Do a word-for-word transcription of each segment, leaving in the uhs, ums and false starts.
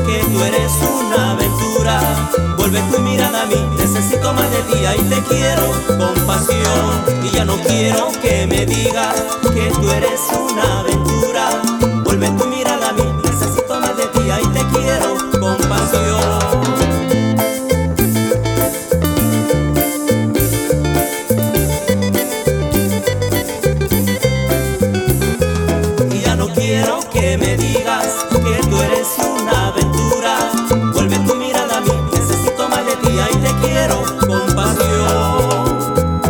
que tú eres una aventura. Vuelve tu mirada a mí, necesito más de ti, ahí te quiero con pasión. Y ya no quiero que me digas que tú eres una aventura. Vuelve tu mirada a mí, necesito más de ti, ahí te quiero con pasión. Quiero que me digas que tú eres una aventura. Vuelve tu mirada a mí, necesito más de ti, ahí te quiero con pasión.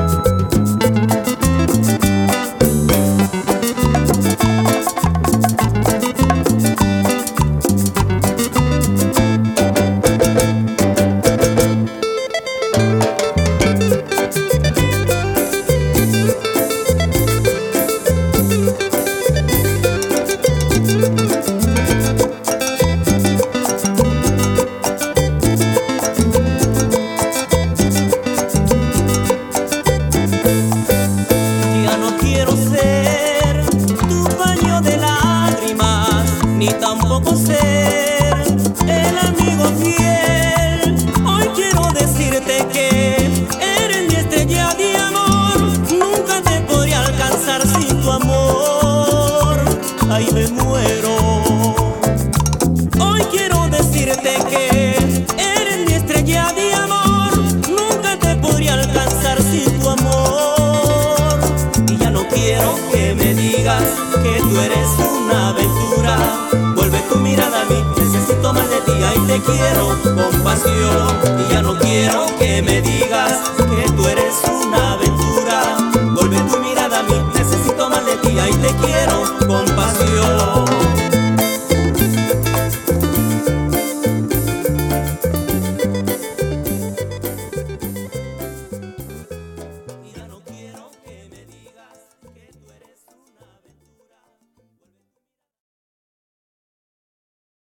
Ni tampoco ser el amigo fiel. Hoy quiero decirte que eres mi estrella de amor. Nunca te podré alcanzar sin tu amor. Ay, me muero. Hoy quiero decirte que eres mi estrella de amor. Nunca te podré alcanzar sin tu amor. Y ya no quiero que me digas que tú eres una aventura. Vuelve tu mirada a mí, necesito más de ti, ahí te quiero con pasión. Y ya no quiero que me digas que tú eres una aventura.